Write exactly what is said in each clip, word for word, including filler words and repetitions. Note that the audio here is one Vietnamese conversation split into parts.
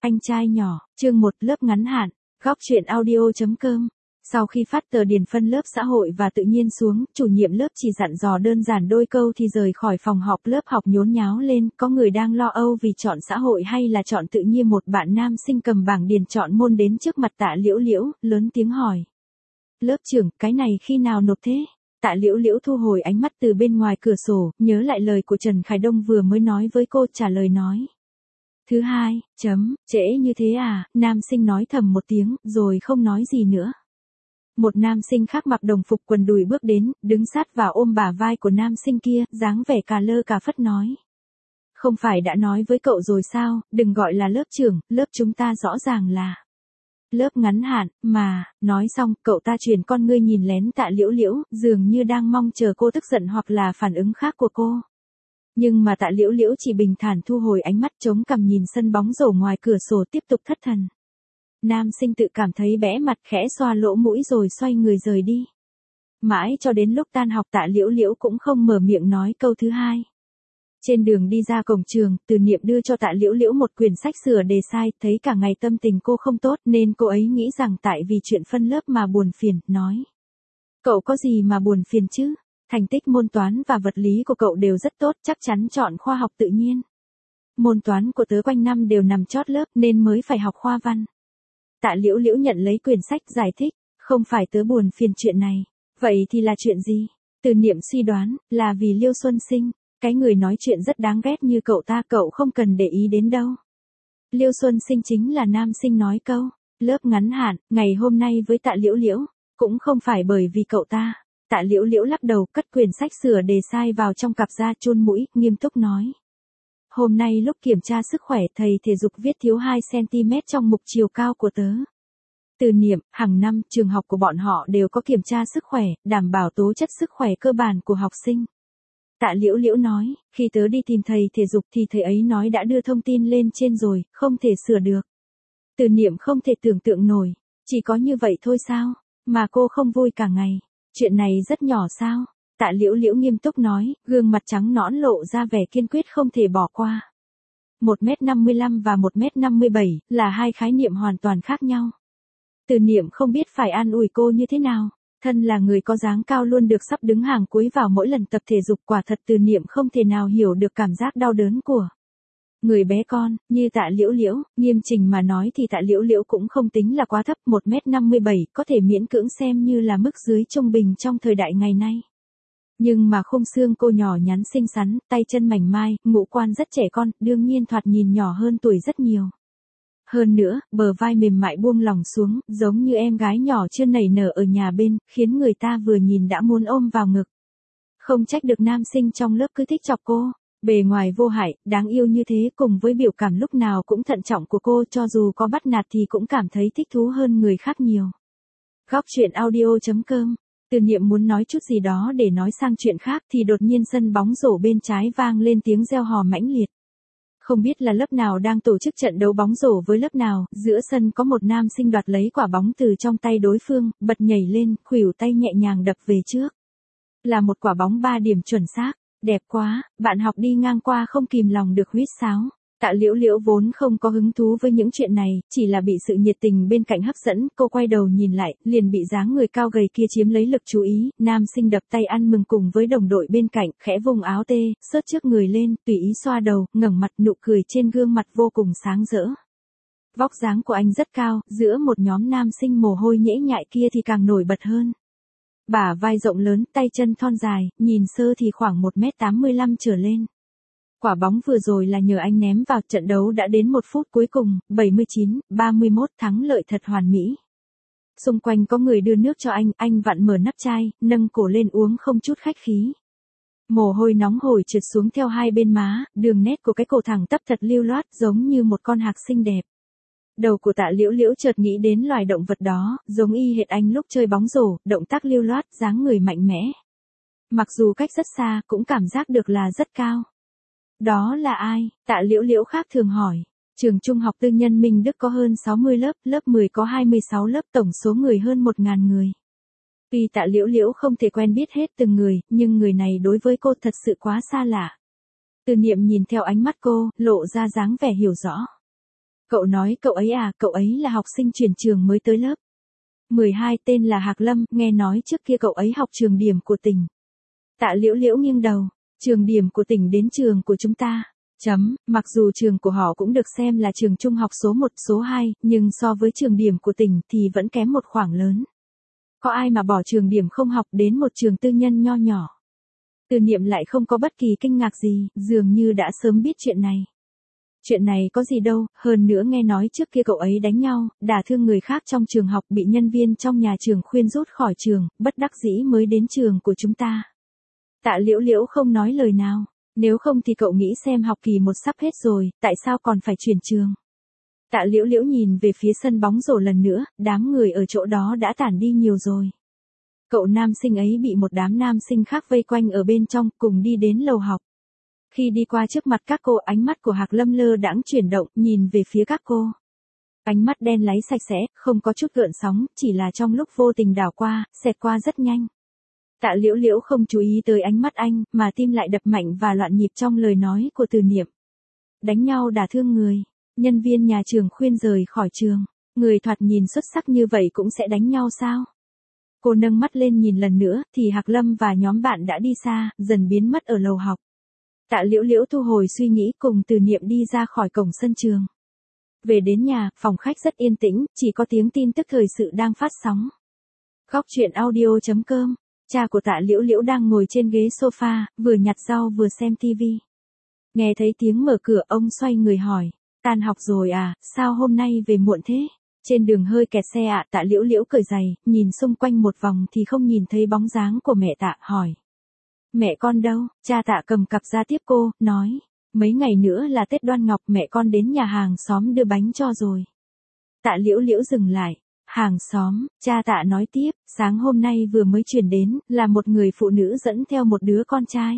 Anh trai nhỏ, chương một lớp ngắn hạn, góc truyện audio.com. Sau khi phát tờ điền phân lớp xã hội và tự nhiên xuống, chủ nhiệm lớp chỉ dặn dò đơn giản đôi câu thì rời khỏi phòng học. Lớp học nhốn nháo lên, có người đang lo âu vì chọn xã hội hay là chọn tự nhiên. Một bạn nam sinh cầm bảng điền chọn môn đến trước mặt Tạ Liễu Liễu, lớn tiếng hỏi. Lớp trưởng, cái này khi nào nộp thế? Tạ Liễu Liễu thu hồi ánh mắt từ bên ngoài cửa sổ, nhớ lại lời của Trần Khải Đông vừa mới nói với cô, trả lời nói. Thứ hai, chấm, trễ như thế à, nam sinh nói thầm một tiếng, rồi không nói gì nữa. Một nam sinh khác mặc đồng phục quần đùi bước đến, đứng sát vào ôm bả vai của nam sinh kia, dáng vẻ cà lơ cà phất nói. Không phải đã nói với cậu rồi sao, đừng gọi là lớp trưởng, lớp chúng ta rõ ràng là lớp ngắn hạn, mà, nói xong, cậu ta chuyển con ngươi nhìn lén Tạ Liễu Liễu, dường như đang mong chờ cô tức giận hoặc là phản ứng khác của cô. Nhưng mà Tạ Liễu Liễu chỉ bình thản thu hồi ánh mắt, chống cằm nhìn sân bóng rổ ngoài cửa sổ, tiếp tục thất thần. Nam sinh tự cảm thấy bẽ mặt, khẽ xoa lỗ mũi rồi xoay người rời đi. Mãi cho đến lúc tan học Tạ Liễu Liễu cũng không mở miệng nói câu thứ hai. Trên đường đi ra cổng trường, Từ Niệm đưa cho Tạ Liễu Liễu một quyển sách sửa đề sai, thấy cả ngày tâm tình cô không tốt nên cô ấy nghĩ rằng tại vì chuyện phân lớp mà buồn phiền, nói. Cậu có gì mà buồn phiền chứ? Thành tích môn toán và vật lý của cậu đều rất tốt, chắc chắn chọn khoa học tự nhiên. Môn toán của tớ quanh năm đều nằm chót lớp nên mới phải học khoa văn. Tạ Liễu Liễu nhận lấy quyển sách giải thích, không phải tớ buồn phiền chuyện này. Vậy thì là chuyện gì? Từ Niệm suy đoán, là vì Liêu Xuân Sinh. Cái người nói chuyện rất đáng ghét như cậu ta cậu không cần để ý đến đâu. Liêu Xuân Sinh chính là nam sinh nói câu, lớp ngắn hạn, ngày hôm nay với Tạ Liễu Liễu, cũng không phải bởi vì cậu ta. Tạ Liễu Liễu lắc đầu, cất quyển sách sửa đề sai vào trong cặp da, chôn mũi, nghiêm túc nói. Hôm nay lúc kiểm tra sức khỏe thầy thể dục viết thiếu hai xăng ti mét trong mục chiều cao của tớ. Từ Niệm, hàng năm trường học của bọn họ đều có kiểm tra sức khỏe, đảm bảo tố chất sức khỏe cơ bản của học sinh. Tạ Liễu Liễu nói, khi tớ đi tìm thầy thể dục thì thầy ấy nói đã đưa thông tin lên trên rồi, không thể sửa được. Từ Niệm không thể tưởng tượng nổi, chỉ có như vậy thôi sao, mà cô không vui cả ngày, chuyện này rất nhỏ sao? Tạ Liễu Liễu nghiêm túc nói, gương mặt trắng nõn lộ ra vẻ kiên quyết không thể bỏ qua. một mét năm mươi lăm và một mét năm mươi bảy là hai khái niệm hoàn toàn khác nhau. Từ Niệm không biết phải an ủi cô như thế nào. Thân là người có dáng cao luôn được sắp đứng hàng cuối vào mỗi lần tập thể dục, quả thật Từ Niệm không thể nào hiểu được cảm giác đau đớn của người bé con, như Tạ Liễu Liễu. Nghiêm chỉnh mà nói thì Tạ Liễu Liễu cũng không tính là quá thấp, một mét năm mươi bảy có thể miễn cưỡng xem như là mức dưới trung bình trong thời đại ngày nay. Nhưng mà khung xương cô nhỏ nhắn xinh xắn, tay chân mảnh mai, ngũ quan rất trẻ con, đương nhiên thoạt nhìn nhỏ hơn tuổi rất nhiều. Hơn nữa, bờ vai mềm mại buông lỏng xuống, giống như em gái nhỏ chưa nảy nở ở nhà bên, khiến người ta vừa nhìn đã muốn ôm vào ngực. Không trách được nam sinh trong lớp cứ thích chọc cô, bề ngoài vô hại, đáng yêu như thế cùng với biểu cảm lúc nào cũng thận trọng của cô, cho dù có bắt nạt thì cũng cảm thấy thích thú hơn người khác nhiều. Góc truyện audio.com. Từ Niệm muốn nói chút gì đó để nói sang chuyện khác thì đột nhiên sân bóng rổ bên trái vang lên tiếng reo hò mãnh liệt. Không biết là lớp nào đang tổ chức trận đấu bóng rổ với lớp nào, giữa sân có một nam sinh đoạt lấy quả bóng từ trong tay đối phương, bật nhảy lên, khuỷu tay nhẹ nhàng đập về trước. Là một quả bóng ba điểm chuẩn xác, đẹp quá, bạn học đi ngang qua không kìm lòng được huýt sáo. Tạ Liễu Liễu vốn không có hứng thú với những chuyện này, chỉ là bị sự nhiệt tình bên cạnh hấp dẫn, cô quay đầu nhìn lại, liền bị dáng người cao gầy kia chiếm lấy lực chú ý, nam sinh đập tay ăn mừng cùng với đồng đội bên cạnh, khẽ vùng áo tê, xớt trước người lên, tùy ý xoa đầu, ngẩng mặt, nụ cười trên gương mặt vô cùng sáng rỡ. Vóc dáng của anh rất cao, giữa một nhóm nam sinh mồ hôi nhễ nhại kia thì càng nổi bật hơn. Bả vai rộng lớn, tay chân thon dài, nhìn sơ thì khoảng một mét tám mươi lăm trở lên. Quả bóng vừa rồi là nhờ anh ném vào, trận đấu đã đến một phút cuối cùng, bảy mươi chín ba mươi mốt thắng lợi thật hoàn mỹ. Xung quanh có người đưa nước cho anh, anh vặn mở nắp chai, nâng cổ lên uống không chút khách khí. Mồ hôi nóng hổi trượt xuống theo hai bên má, đường nét của cái cổ thẳng tắp thật lưu loát giống như một con hạc xinh đẹp. Đầu của Tạ Liễu Liễu chợt nghĩ đến loài động vật đó, giống y hệt anh lúc chơi bóng rổ, động tác lưu loát, dáng người mạnh mẽ. Mặc dù cách rất xa, cũng cảm giác được là rất cao. Đó là ai? Tạ Liễu Liễu khác thường hỏi. Trường trung học tư nhân Minh Đức có hơn sáu mươi lớp, lớp mười có hai mươi sáu lớp, tổng số người hơn một nghìn người. Tuy Tạ Liễu Liễu không thể quen biết hết từng người, nhưng người này đối với cô thật sự quá xa lạ. Từ Niệm nhìn theo ánh mắt cô, lộ ra dáng vẻ hiểu rõ. Cậu nói cậu ấy à, cậu ấy là học sinh chuyển trường mới tới lớp mười hai tên là Hạc Lâm, nghe nói trước kia cậu ấy học trường điểm của tỉnh. Tạ Liễu Liễu nghiêng đầu, trường điểm của tỉnh đến trường của chúng ta. Chấm, mặc dù trường của họ cũng được xem là trường trung học số một, số hai, nhưng so với trường điểm của tỉnh thì vẫn kém một khoảng lớn. Có ai mà bỏ trường điểm không học đến một trường tư nhân nho nhỏ. Từ Niệm lại không có bất kỳ kinh ngạc gì, dường như đã sớm biết chuyện này. Chuyện này có gì đâu, hơn nữa nghe nói trước kia cậu ấy đánh nhau, đả thương người khác trong trường học, bị nhân viên trong nhà trường khuyên rút khỏi trường, bất đắc dĩ mới đến trường của chúng ta. Tạ Liễu Liễu không nói lời nào, nếu không thì cậu nghĩ xem học kỳ một sắp hết rồi, tại sao còn phải chuyển trường. Tạ Liễu Liễu nhìn về phía sân bóng rổ lần nữa, đám người ở chỗ đó đã tản đi nhiều rồi. Cậu nam sinh ấy bị một đám nam sinh khác vây quanh ở bên trong, cùng đi đến lầu học. Khi đi qua trước mặt các cô, ánh mắt của Hạc Lâm lơ đãng chuyển động, nhìn về phía các cô. Ánh mắt đen láy sạch sẽ, không có chút gợn sóng, chỉ là trong lúc vô tình đảo qua, xẹt qua rất nhanh. Tạ Liễu Liễu không chú ý tới ánh mắt anh, mà tim lại đập mạnh và loạn nhịp trong lời nói của Từ Niệm. Đánh nhau đả thương người, nhân viên nhà trường khuyên rời khỏi trường, người thoạt nhìn xuất sắc như vậy cũng sẽ đánh nhau sao? Cô nâng mắt lên nhìn lần nữa, thì Hạc Lâm và nhóm bạn đã đi xa, dần biến mất ở lầu học. Tạ Liễu Liễu thu hồi suy nghĩ cùng Từ Niệm đi ra khỏi cổng sân trường. Về đến nhà, phòng khách rất yên tĩnh, chỉ có tiếng tin tức thời sự đang phát sóng. Góc truyện audio chấm com. Cha của Tạ Liễu Liễu đang ngồi trên ghế sofa, vừa nhặt rau vừa xem tivi. Nghe thấy tiếng mở cửa, ông xoay người hỏi, tan học rồi à, sao hôm nay về muộn thế? Trên đường hơi kẹt xe ạ. À? Tạ Liễu Liễu cởi giày, nhìn xung quanh một vòng thì không nhìn thấy bóng dáng của mẹ Tạ, hỏi. Mẹ con đâu? Cha Tạ cầm cặp ra tiếp cô, nói, mấy ngày nữa là Tết Đoan Ngọc, mẹ con đến nhà hàng xóm đưa bánh cho rồi. Tạ Liễu Liễu dừng lại. Hàng xóm, cha Tạ nói tiếp, sáng hôm nay vừa mới chuyển đến, là một người phụ nữ dẫn theo một đứa con trai.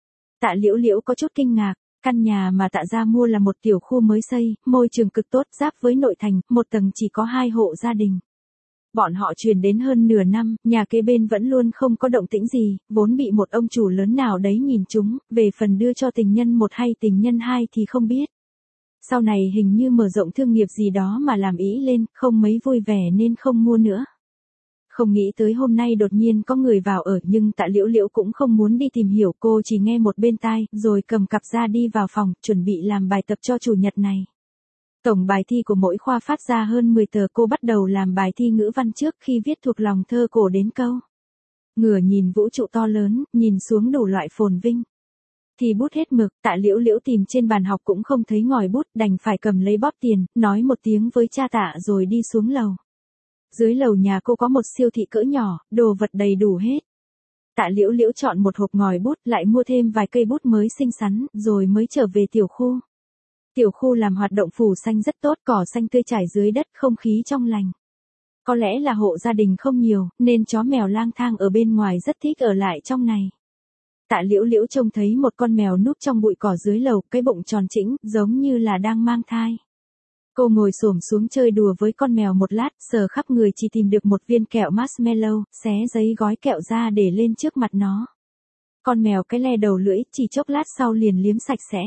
Tạ Liễu Liễu có chút kinh ngạc, căn nhà mà Tạ gia mua là một tiểu khu mới xây, môi trường cực tốt, giáp với nội thành, một tầng chỉ có hai hộ gia đình. Bọn họ chuyển đến hơn nửa năm, nhà kế bên vẫn luôn không có động tĩnh gì, vốn bị một ông chủ lớn nào đấy nhìn trúng, về phần đưa cho tình nhân một hay tình nhân hai thì không biết. Sau này hình như mở rộng thương nghiệp gì đó mà làm ý lên, không mấy vui vẻ nên không mua nữa. Không nghĩ tới hôm nay đột nhiên có người vào ở, nhưng Tạ Liễu Liễu cũng không muốn đi tìm hiểu, cô chỉ nghe một bên tai, rồi cầm cặp ra đi vào phòng, chuẩn bị làm bài tập cho chủ nhật này. Tổng bài thi của mỗi khoa phát ra hơn mười tờ, cô bắt đầu làm bài thi ngữ văn trước khi viết thuộc lòng thơ cổ đến câu. Ngửa nhìn vũ trụ to lớn, nhìn xuống đủ loại phồn vinh. Thì bút hết mực, Tạ Liễu Liễu tìm trên bàn học cũng không thấy ngòi bút, đành phải cầm lấy bóp tiền, nói một tiếng với cha Tạ rồi đi xuống lầu. Dưới lầu nhà cô có một siêu thị cỡ nhỏ, đồ vật đầy đủ hết. Tạ Liễu Liễu chọn một hộp ngòi bút, lại mua thêm vài cây bút mới xinh xắn, rồi mới trở về tiểu khu. Tiểu khu làm hoạt động phủ xanh rất tốt, cỏ xanh tươi trải dưới đất, không khí trong lành. Có lẽ là hộ gia đình không nhiều, nên chó mèo lang thang ở bên ngoài rất thích ở lại trong này. Tạ Liễu Liễu trông thấy một con mèo núp trong bụi cỏ dưới lầu, cái bụng tròn trĩnh, giống như là đang mang thai. Cô ngồi xổm xuống chơi đùa với con mèo một lát, sờ khắp người chỉ tìm được một viên kẹo marshmallow, xé giấy gói kẹo ra để lên trước mặt nó. Con mèo cái le đầu lưỡi, chỉ chốc lát sau liền liếm sạch sẽ.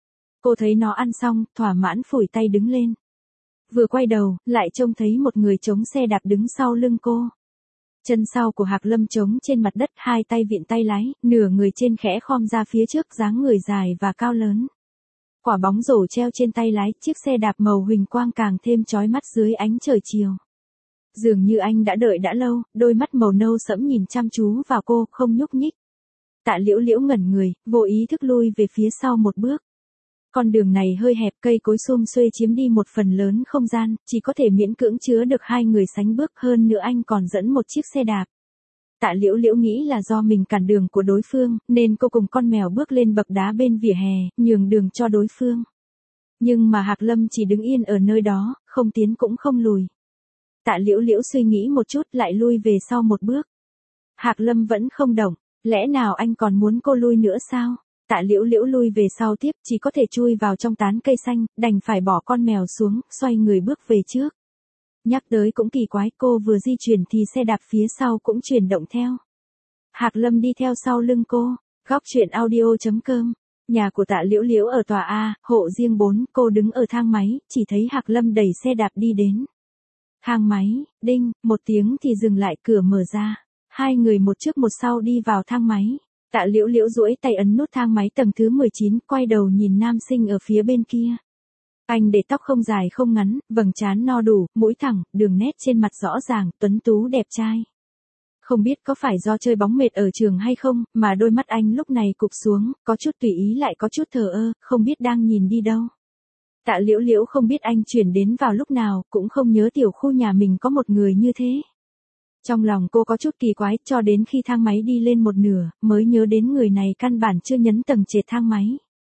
Cô thấy nó ăn xong, thỏa mãn phủi tay đứng lên. Vừa quay đầu, lại trông thấy một người chống xe đạp đứng sau lưng cô. Chân sau của Hạc Lâm trống trên mặt đất, hai tay vịn tay lái, nửa người trên khẽ khom ra phía trước, dáng người dài và cao lớn. Quả bóng rổ treo trên tay lái, chiếc xe đạp màu huỳnh quang càng thêm chói mắt dưới ánh trời chiều. Dường như anh đã đợi đã lâu, đôi mắt màu nâu sẫm nhìn chăm chú vào cô, không nhúc nhích. Tạ Liễu Liễu ngẩn người, vô ý thức lui về phía sau một bước. Con đường này hơi hẹp, cây cối sum xuê chiếm đi một phần lớn không gian, chỉ có thể miễn cưỡng chứa được hai người sánh bước, hơn nữa anh còn dẫn một chiếc xe đạp. Tạ Liễu Liễu nghĩ là do mình cản đường của đối phương, nên cô cùng con mèo bước lên bậc đá bên vỉa hè, nhường đường cho đối phương. Nhưng mà Hạc Lâm chỉ đứng yên ở nơi đó, không tiến cũng không lùi. Tạ Liễu Liễu suy nghĩ một chút, lại lui về sau một bước. Hạc Lâm vẫn không động, lẽ nào anh còn muốn cô lui nữa sao? Tạ Liễu Liễu lui về sau tiếp, chỉ có thể chui vào trong tán cây xanh, đành phải bỏ con mèo xuống, xoay người bước về trước. Nhắc tới cũng kỳ quái, cô vừa di chuyển thì xe đạp phía sau cũng chuyển động theo. Hạc Lâm đi theo sau lưng cô. Góc truyện audio chấm com Nhà của Tạ Liễu Liễu ở tòa A, hộ riêng bốn, cô đứng ở thang máy, chỉ thấy Hạc Lâm đẩy xe đạp đi đến. Thang máy, đinh, một tiếng thì dừng lại, cửa mở ra. Hai người một trước một sau đi vào thang máy. Tạ Liễu Liễu duỗi tay ấn nút thang máy tầng thứ mười chín, quay đầu nhìn nam sinh ở phía bên kia. Anh để tóc không dài không ngắn, vầng trán no đủ, mũi thẳng, đường nét trên mặt rõ ràng, tuấn tú đẹp trai. Không biết có phải do chơi bóng mệt ở trường hay không, mà đôi mắt anh lúc này cụp xuống, có chút tùy ý lại có chút thờ ơ, không biết đang nhìn đi đâu. Tạ Liễu Liễu không biết anh chuyển đến vào lúc nào, cũng không nhớ tiểu khu nhà mình có một người như thế. Trong lòng cô có chút kỳ quái, cho đến khi thang máy đi lên một nửa, mới nhớ đến người này căn bản chưa nhấn tầng trệt thang máy.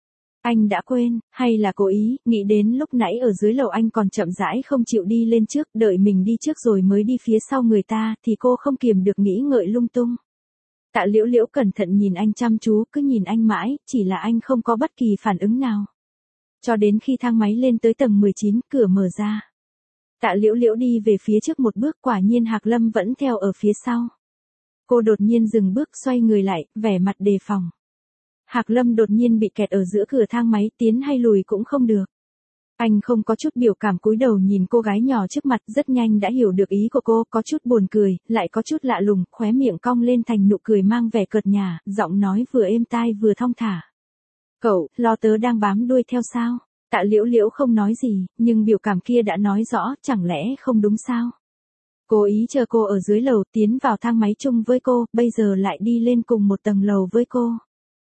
Anh đã quên, hay là cố ý, nghĩ đến lúc nãy ở dưới lầu anh còn chậm rãi không chịu đi lên trước, đợi mình đi trước rồi mới đi phía sau người ta, thì cô không kiềm được nghĩ ngợi lung tung. Tạ Liễu Liễu cẩn thận nhìn anh chăm chú, cứ nhìn anh mãi, chỉ là anh không có bất kỳ phản ứng nào. Cho đến khi thang máy lên tới tầng mười chín, cửa mở ra. Tạ Liễu Liễu đi về phía trước một bước, quả nhiên Hạc Lâm vẫn theo ở phía sau. Cô đột nhiên dừng bước, xoay người lại, vẻ mặt đề phòng. Hạc Lâm đột nhiên bị kẹt ở giữa cửa thang máy, tiến hay lùi cũng không được. Anh không có chút biểu cảm, cúi đầu nhìn cô gái nhỏ trước mặt, rất nhanh đã hiểu được ý của cô, có chút buồn cười, lại có chút lạ lùng, khóe miệng cong lên thành nụ cười mang vẻ cợt nhả, giọng nói vừa êm tai vừa thong thả. Cậu, lo tớ đang bám đuôi theo sao? Tạ Liễu Liễu không nói gì, nhưng biểu cảm kia đã nói rõ, chẳng lẽ không đúng sao? Cố ý chờ cô ở dưới lầu, tiến vào thang máy chung với cô, bây giờ lại đi lên cùng một tầng lầu với cô.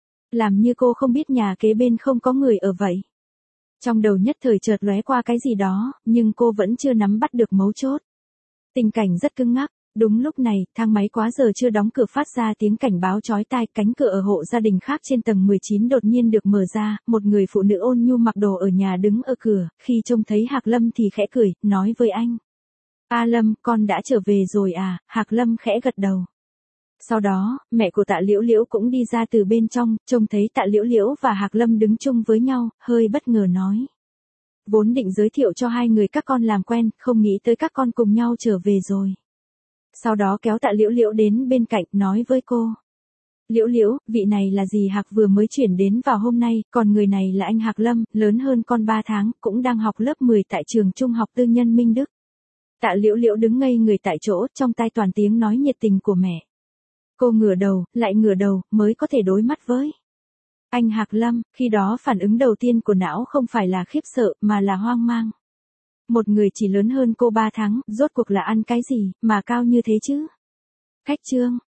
Làm như cô không biết nhà kế bên không có người ở vậy. Trong đầu nhất thời chợt lóe qua cái gì đó, nhưng cô vẫn chưa nắm bắt được mấu chốt. Tình cảnh rất cứng ngắc. Đúng lúc này, thang máy quá giờ chưa đóng cửa phát ra tiếng cảnh báo chói tai, cánh cửa ở hộ gia đình khác trên tầng mười chín đột nhiên được mở ra, một người phụ nữ ôn nhu mặc đồ ở nhà đứng ở cửa, khi trông thấy Hạc Lâm thì khẽ cười, nói với anh. A Lâm, con đã trở về rồi à? Hạc Lâm khẽ gật đầu. Sau đó, mẹ của Tạ Liễu Liễu cũng đi ra từ bên trong, trông thấy Tạ Liễu Liễu và Hạc Lâm đứng chung với nhau, hơi bất ngờ nói. Vốn định giới thiệu cho hai người các con làm quen, không nghĩ tới các con cùng nhau trở về rồi. Sau đó kéo Tạ Liễu Liễu đến bên cạnh, nói với cô. Liễu Liễu, vị này là dì Hạc vừa mới chuyển đến vào hôm nay, còn người này là anh Hạc Lâm, lớn hơn con ba tháng, cũng đang học lớp mười tại trường trung học tư nhân Minh Đức. Tạ Liễu Liễu đứng ngây người tại chỗ, trong tai toàn tiếng nói nhiệt tình của mẹ. Cô ngửa đầu, lại ngửa đầu, mới có thể đối mắt với anh Hạc Lâm, khi đó phản ứng đầu tiên của não không phải là khiếp sợ, mà là hoang mang. Một người chỉ lớn hơn cô ba tháng, rốt cuộc là ăn cái gì, mà cao như thế chứ? Cách chương,